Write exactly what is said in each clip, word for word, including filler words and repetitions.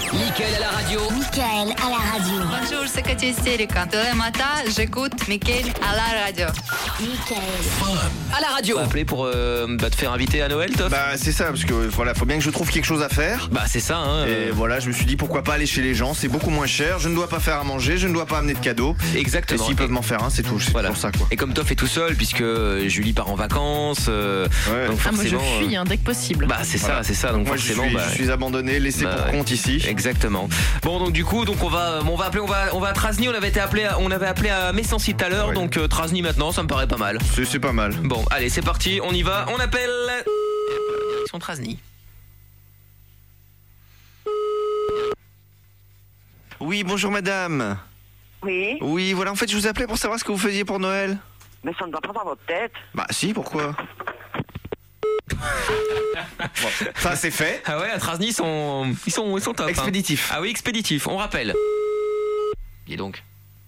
Mickaël à la radio. Mickaël à la radio. Bonjour, c'est Katia Истерика. Tous les matins, j'écoute Mickaël à la radio. Mickaël. À la radio. On va appeler pour euh, bah, te faire inviter à Noël, Toff. Bah c'est ça, parce que voilà, faut bien que je trouve quelque chose à faire. Bah c'est ça, hein. Et euh, voilà, je me suis dit pourquoi pas aller chez les gens, c'est beaucoup moins cher, je ne dois pas faire à manger, je ne dois pas amener de cadeaux. Exactement. Et s'ils peuvent m'en faire un, c'est tout, c'est Voilà. pour ça quoi. Et comme Toff est tout seul, puisque euh, Julie part en vacances, euh, Ouais. donc Ah, moi je forcément. fuis hein, dès que possible. Bah c'est Voilà. ça, c'est ça. Donc Moi je forcément, suis, bah, je suis abandonné, laissé bah, pour ouais. compte ici. Exactement. Bon donc du coup donc on va on va appeler on va on va à Trasny, on avait été appelé à, on avait appelé à Messancy tout à l'heure, Ouais. donc euh, Trasny maintenant, ça me paraît pas mal. C'est, c'est pas mal. Bon, allez, c'est parti, on y va, on appelle direction Trasny. Oui, bonjour madame. Oui, Oui, voilà, en fait je vous appelais pour savoir ce que vous faisiez pour Noël. mais ça ne va pas dans votre tête. Bah si, pourquoi? Bon, ça c'est fait. Ah ouais, à Trasny ils sont ils sont ils sont top. hein. Expéditif. Ah oui, expéditif, on rappelle. Et donc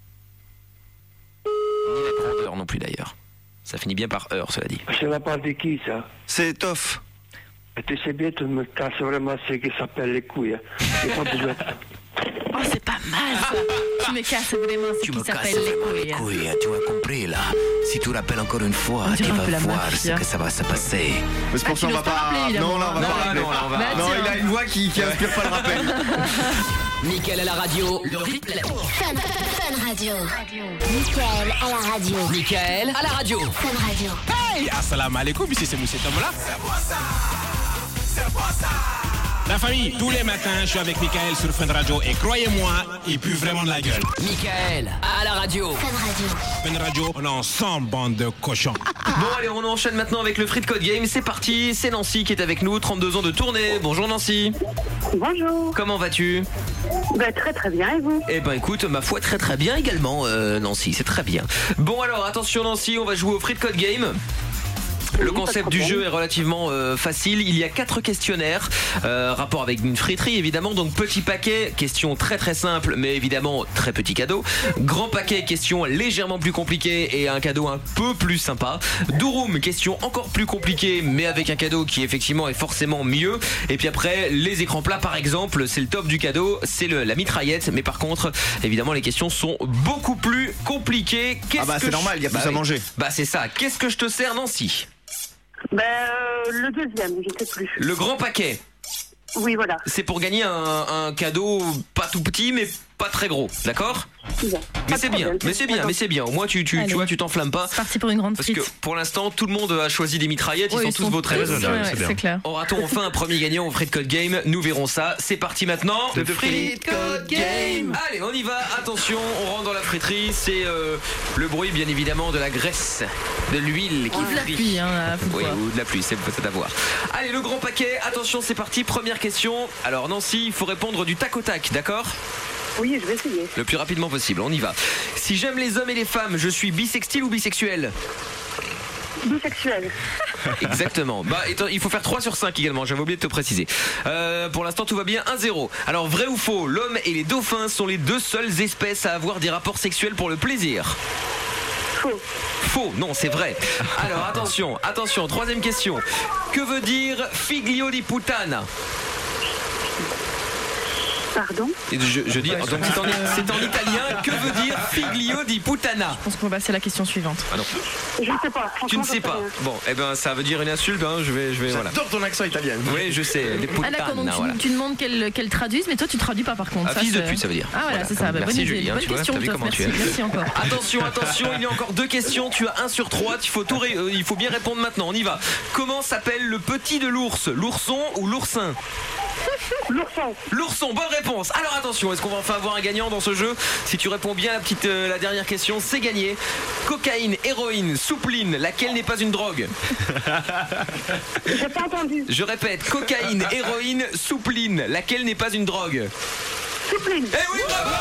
ni la grandeur non plus d'ailleurs. Ça finit bien par heure, cela dit. C'est la part de qui, ça? C'est Toff. Et tu sais bien, tu me casses vraiment ce qui s'appelle les couilles. hein. J'ai pas besoin de ça. Oh, c'est pas mal ça. Tu me casses vraiment ce qui s'appelle les couilles. tu as compris là. Si tu rappelles encore une fois, On dirait tu un vas peu la voir mafia. ce que ça va se passer. Mais c'est pour Bah, ça tu on va l'oses pas pas. rappeler, évidemment. Non, là on va Non, pas là, rappeler. non, là, on va- Bah, Non, tiens. il a une voix qui, qui inspire pas le rappel. Mickaël à la radio. Le replay. Fun, Fun Radio. Mickaël à la radio. Mickaël à la radio. Fun Radio. Hey, assalamu alaikum, ici c'est Moussa Tamola. La famille, tous les matins, je suis avec Mickaël sur Fun Radio et croyez-moi, il pue vraiment de la gueule. Mickaël à la radio. Fun Radio. Fun Radio, on est ensemble, bande de cochons. Bon allez, on enchaîne maintenant avec le Free Code Game, c'est parti, c'est Nancy qui est avec nous, trente-deux ans de tournée. Bonjour Nancy. Bonjour. Comment vas-tu? Ben, très très bien, et vous? Eh ben écoute, ma foi très très bien également euh, Nancy, c'est très bien. Bon alors attention Nancy, on va jouer au Free Code Game. Le Oui, pas de concept du problème. jeu est relativement euh, facile. Il y a quatre questionnaires, euh, rapport avec une friterie évidemment. Donc petit paquet, question très très simple, mais évidemment très petit cadeau. Grand paquet, question légèrement plus compliquée et un cadeau un peu plus sympa. Durum, question encore plus compliquée, mais avec un cadeau qui effectivement est forcément mieux. Et puis après, les écrans plats par exemple, c'est le top du cadeau, c'est le, la mitraillette. Mais par contre, évidemment, les questions sont beaucoup plus compliquées. Qu'est-ce Ah bah que c'est je- normal, il y a plus Bah à oui. manger. Bah c'est ça. Qu'est-ce que je te sers Nancy? Ben, euh, le deuxième, je sais plus. Le grand paquet. Oui, voilà. C'est pour gagner un, un cadeau pas tout petit mais pas très gros, d'accord? C'est bien. Mais Pas c'est de bien, problème. mais c'est bien, mais c'est bien. Au moins tu, tu, Allez. tu vois, tu t'enflammes pas. C'est parti pour une grande Parce frite. que pour l'instant, tout le monde a choisi des mitraillettes, Ouais, ils sont tous beaux très tous- ouais, ouais, c'est clair. Aura-t-on enfin un premier gagnant au Free Code Game? Nous verrons ça. C'est parti maintenant. The Free Code Game. Allez, on y va. Attention, on rentre dans la friterie. C'est euh, le bruit, bien évidemment, de la graisse, de l'huile qui Ou de la frit. pluie, hein, là, faut Oui, voir. ou de la pluie, c'est peut-être à voir. Allez, le grand paquet. Attention, c'est parti. Première question. Alors, Nancy, il faut répondre du tac au tac, d'accord? Oui, je vais essayer. Le plus rapidement possible. On y va. Si j'aime les hommes et les femmes, je suis bisextile ou bisexuel? Bisexuel. Exactement. Bah, étant- il faut faire trois sur cinq également, j'avais oublié de te préciser. Euh, pour l'instant, tout va bien, un zéro. Alors, vrai ou faux, l'homme et les dauphins sont les deux seules espèces à avoir des rapports sexuels pour le plaisir? Faux. Faux, non, c'est vrai. Alors, attention, attention, troisième question. Que veut dire figlio di puttana? Pardon? Et je, je dis, donc c'est en, c'est en italien, que veut dire figlio di puttana? Je pense qu'on va passer à la question suivante. Ah non, Je ne sais pas. tu ne franchement, sais j'en pas. rien. Bon, eh ben, ça veut dire une insulte, hein, je vais, je vais, voilà. J'adore ton accent italien. Oui, je sais, des Ah d'accord, donc puttana, tu, voilà. tu demandes qu'elle qu'elle traduise, mais toi tu traduis pas par contre. Ah, Ça, fils de c'est- pute, ça veut dire. Ah voilà, Voilà. c'est ça. Bah, Merci, bonne idée. Julie, hein, Bonne tu vois, question, t'as vu Toff, comment tu merci, es. merci encore. Attention, attention, il y a encore deux questions, tu as un sur trois, il faut, tout ré- euh, il faut bien répondre maintenant, on y va. Comment s'appelle le petit de l'ours? L'ourson ou l'oursin? L'ourson. L'ourson, bonne réponse. Alors attention, est-ce qu'on va enfin avoir un gagnant dans ce jeu? Si tu réponds bien à la, petite, euh, la dernière question, c'est gagné. Cocaïne, héroïne, soupline, laquelle n'est pas une drogue? J'ai pas entendu. Je répète, cocaïne, héroïne, soupline, laquelle n'est pas une drogue? Soupline. Eh oui, bravo!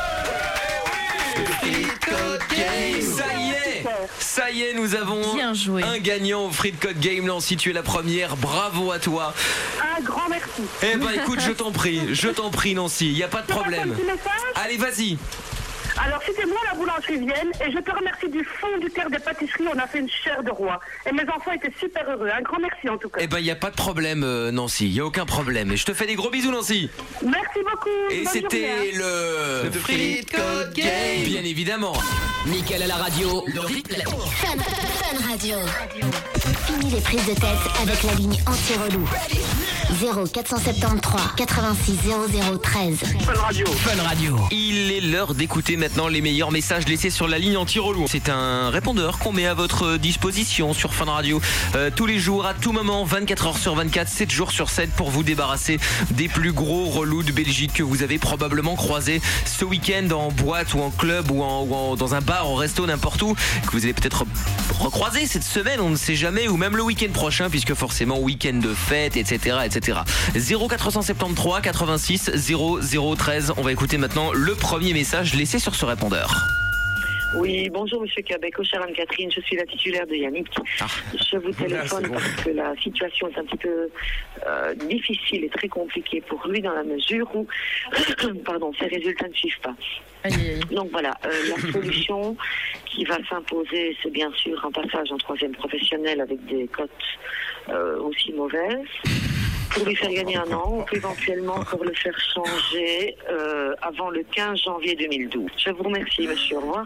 Eh oui! Ça y est, ça y est, nous avons Bien joué. un gagnant au Free Code Game. Nancy, tu es la première, bravo à toi. Un grand merci. Eh ben écoute, je t'en prie, je t'en prie Nancy, il n'y a pas de Je passe un problème. petit message. Allez, vas-y. Alors, c'était moi la boulangerie Vienne et je te remercie du fond du cœur des pâtisseries. On a fait une chair de roi. Et mes enfants étaient super heureux. Un grand merci en tout cas. Eh ben, il n'y a pas de problème, euh, Nancy. Il n'y a aucun problème. Et je te fais des gros bisous, Nancy. Merci beaucoup. Et Bonne c'était journée, hein. le... Le Frites Code Game. Bien évidemment. Mickaël à la radio, le replay. Fun, Fun Radio. Fini les prises de tête avec la ligne anti-relou. zéro quatre cent soixante-treize quatre-vingt-six zéro zéro treize. Fun Radio. Fun Radio. Il est l'heure d'écouter maintenant les meilleurs messages laissés sur la ligne anti-relou. C'est un répondeur qu'on met à votre disposition sur Fun Radio euh, tous les jours, à tout moment, vingt-quatre heures sur vingt-quatre, sept jours sur sept, pour vous débarrasser des plus gros relous de Belgique que vous avez probablement croisés ce week-end en boîte ou en club ou, en, ou en, dans un bar, au resto, n'importe où, que vous allez peut-être recroiser cette semaine, on ne sait jamais, ou même le week-end prochain, puisque forcément week-end de fête, et cetera, et cetera. zéro quatre cent soixante-treize quatre-vingt-six zéro zéro treize. On va écouter maintenant le premier message laissé sur ce répondeur. Oui, bonjour Monsieur Cabeco, chère Anne-Catherine, je suis la titulaire de Yannick. Ah. Je vous téléphone ah, bon. parce que la situation est un petit peu euh, difficile et très compliquée pour lui dans la mesure où pardon, ses résultats ne suivent pas. Aïe, aïe. Donc voilà, euh, la solution qui va s'imposer, c'est bien sûr un passage en troisième professionnel avec des cotes euh, aussi mauvaises. Pour lui faire gagner un an, on peut éventuellement encore le faire changer euh, avant le quinze janvier deux mille douze. Je vous remercie, monsieur. Au revoir.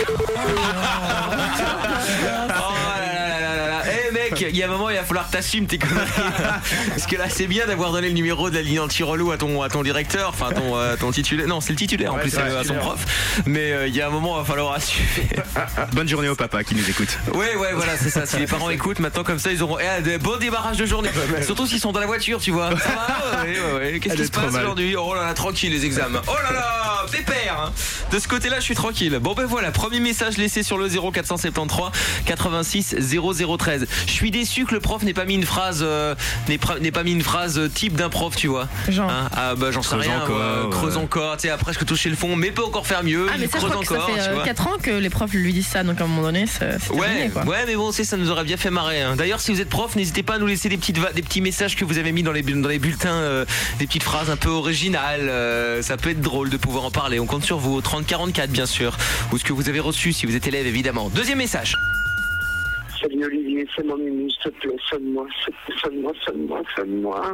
Eh hey mec, il y a un moment il va falloir que t'assumes tes conneries. Parce que là c'est bien d'avoir donné le numéro de la ligne anti-relou à ton, à ton directeur, enfin ton, euh, ton titulaire. Non, c'est le titulaire en ouais, plus, euh, à son prof. Mais il euh, y a un moment il va falloir assumer. Bonne journée au papa qui nous écoute. Ouais ouais voilà, c'est ça. Si les parents écoutent maintenant comme ça, ils auront eh, des beaux débarrages de journée. Surtout s'ils sont dans la voiture, tu vois. Ça va, ouais, ouais, ouais. Qu'est-ce Elle qui se passe aujourd'hui? Oh là là, tranquille les examens. Oh là là, pépère hein. De ce côté-là, je suis tranquille. Bon ben voilà, premier message laissé sur le zéro quatre cent soixante-treize quatre-vingt-six zéro zéro treize. Je suis déçu que le prof n'ait pas mis une phrase euh, n'ait, pra- n'ait pas mis une phrase type d'un prof, tu vois. Genre hein ah bah j'en sais rien, encore, ouais. Creuse encore, tu sais, après je peux toucher le fond, mais peut encore faire mieux. Ah mais ça, creuse je crois encore, que ça fait euh, quatre ans que les profs lui disent ça, donc à un moment donné c'est, c'est ouais, terminé, quoi. Ouais mais bon c'est ça nous aurait bien fait marrer hein. D'ailleurs si vous êtes prof, n'hésitez pas à nous laisser des petites va- des petits messages que vous avez mis dans les dans les bulletins, euh, des petites phrases un peu originales, euh, ça peut être drôle de pouvoir en parler. On compte sur vous au trente quarante-quatre bien sûr, ou ce que vous avez reçu si vous êtes élève évidemment. Deuxième message. Salut Olivier, c'est mon mimi, s'il te plaît, sonne-moi, sonne-moi, sonne-moi, sonne-moi.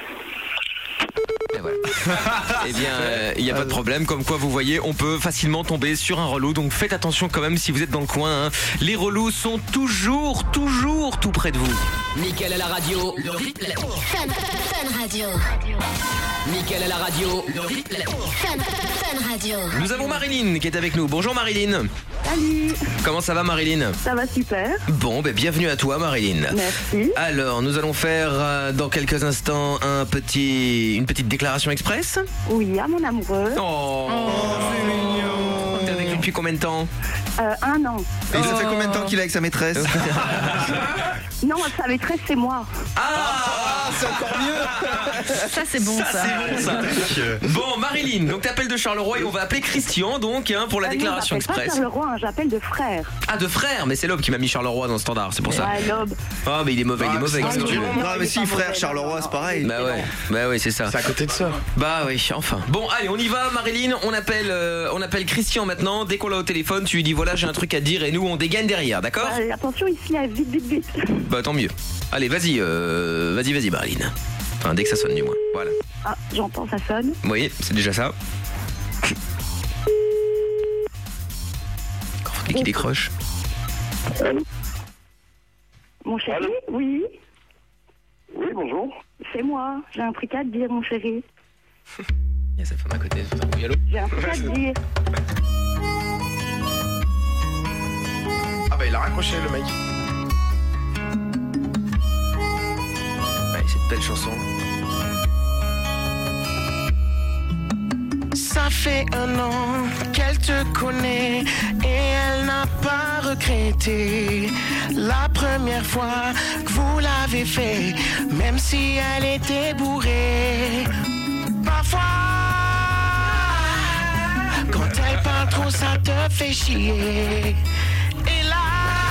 Et voilà. Eh bien, il euh, n'y a pas de problème. Comme quoi, vous voyez, on peut facilement tomber sur un relou. Donc faites attention quand même si vous êtes dans le coin. Hein. Les relous sont toujours, toujours tout près de vous. Mickaël à la radio, le replay. Fun, Fun Radio. Mickaël à la radio, le replay. Fun, Fun Radio. Nous avons Marilyn qui est avec nous. Bonjour Marilyn. Salut. Comment ça va Marilyn? Ça va super. Bon, ben bienvenue à toi Marilyn. Merci. Alors, nous allons faire euh, dans quelques instants un petit, une petite déclaration express. Oui, à mon amoureux. Oh, oh c'est mignon. T'es avec lui depuis combien de temps? euh, Un an. Et oh. Ça fait combien de temps qu'il est avec sa maîtresse? Non, sa maîtresse c'est moi. Ah, ah c'est encore mieux. Ça c'est bon ça. ça. C'est bon ça. Bon Marilyn, donc t'appelles de Charleroi et on va appeler Christian donc hein, pour la ah, déclaration non, express. Pas Charleroi, hein, j'appelle de frère. Ah de frère, mais c'est Lob qui m'a mis Charleroi dans le standard, c'est pour ça. Ouais, Lob. Ah oh, mais il est mauvais, ah, il est mauvais. Ah, tu... Non, non mais si frère, Charleroi c'est pareil. Bah ouais, bah ouais c'est ça. C'est à côté de ça. Bah oui, enfin. Bon allez, on y va Marilyn, on appelle, euh, on appelle Christian maintenant. Dès qu'on l'a au téléphone, tu lui dis voilà j'ai un truc à te dire et nous on dégaine derrière, d'accord? euh, Attention ici, vite vite vite. Bah tant mieux. Allez vas-y, euh, vas-y vas-y Marilyn. Enfin dès que ça sonne du moins, voilà. Ah j'entends, ça sonne. Oui, c'est déjà ça. Quand faut qu'il décroche. Allô? Mon chéri? Allô? Oui. Oui, bonjour. C'est moi, j'ai un truc à te dire mon chéri. Il y a sa femme à côté, oui, allô? J'ai un truc à te dire. Ah bah il a raccroché le mec. Ouais, cette belle chanson. Ça fait un an qu'elle te connaît et elle n'a pas regretté la première fois que vous l'avez fait, même si elle était bourrée. Parfois, quand elle parle trop, ça te fait chier. Et là,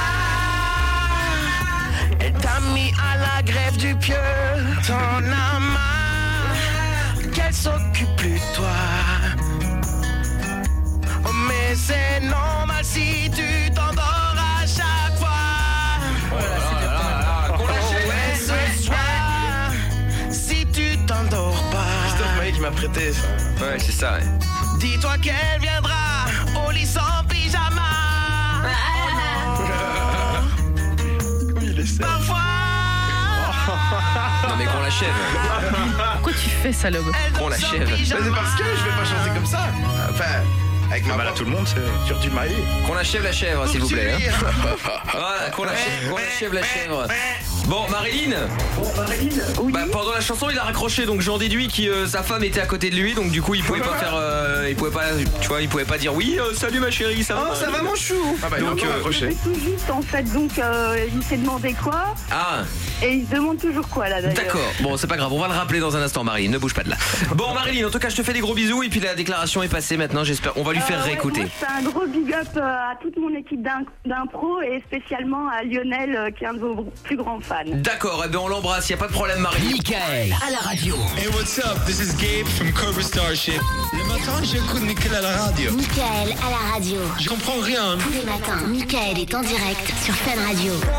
elle t'a mis à la grève du pieu. T'en as marre qu'elle s'occupe plus de toi. Oh mais c'est normal si tu t'endors à chaque fois. Qu'on l'achève. Ouais, ce soir, si tu t'endors pas. Christophe Maé qui m'a prêté ça. Ouais, c'est ça, ouais. Dis-toi qu'elle viendra au lit sans pyjama. Oui, il essaie. Parfois. Non mais qu'on l'achève. Pourquoi tu fais ça, Lob? Qu'on l'achève. Mais c'est parce que je vais pas chanter comme ça. Enfin, avec ma Bah là, tout le monde, c'est sur du maïs. Qu'on l'achève la chèvre, s'il vous plaît. Hein. Voilà, qu'on l'achève, qu'on l'achève la chèvre. Bon, Marilyn. Oui. Bah, pendant la chanson, il a raccroché, donc j'en déduis que euh, sa femme était à côté de lui, donc du coup, il pouvait pas faire, euh, il pouvait pas, tu vois, il pouvait pas dire oui, euh, salut ma chérie, ça va. Oh, ça va mon chou. Ah bah Donc, donc, euh, raccroché. C'est tout juste en fait, donc euh, il s'est demandé quoi Ah, et il se demande toujours quoi là d'ailleurs. d'accord. Bon, c'est pas grave, on va le rappeler dans un instant, Marilyn. Ne bouge pas de là. Bon, Marilyn, en tout cas, je te fais des gros bisous et puis la déclaration est passée maintenant. J'espère, on va lui faire Euh, ouais, réécouter. moi, je fais un gros big up euh, à toute mon équipe d'im- d'impro et spécialement à Lionel euh, qui est un de vos plus grands fans. D'accord, eh ben on l'embrasse, y a pas de problème, Marilyn. Michael à la radio. Hey, what's up? This is Gabe from Cobra Starship. Le matin, j'écoute Michael à la radio. Michael à la radio. Je comprends rien. Tous les matins, Michael est en direct sur Fun Radio.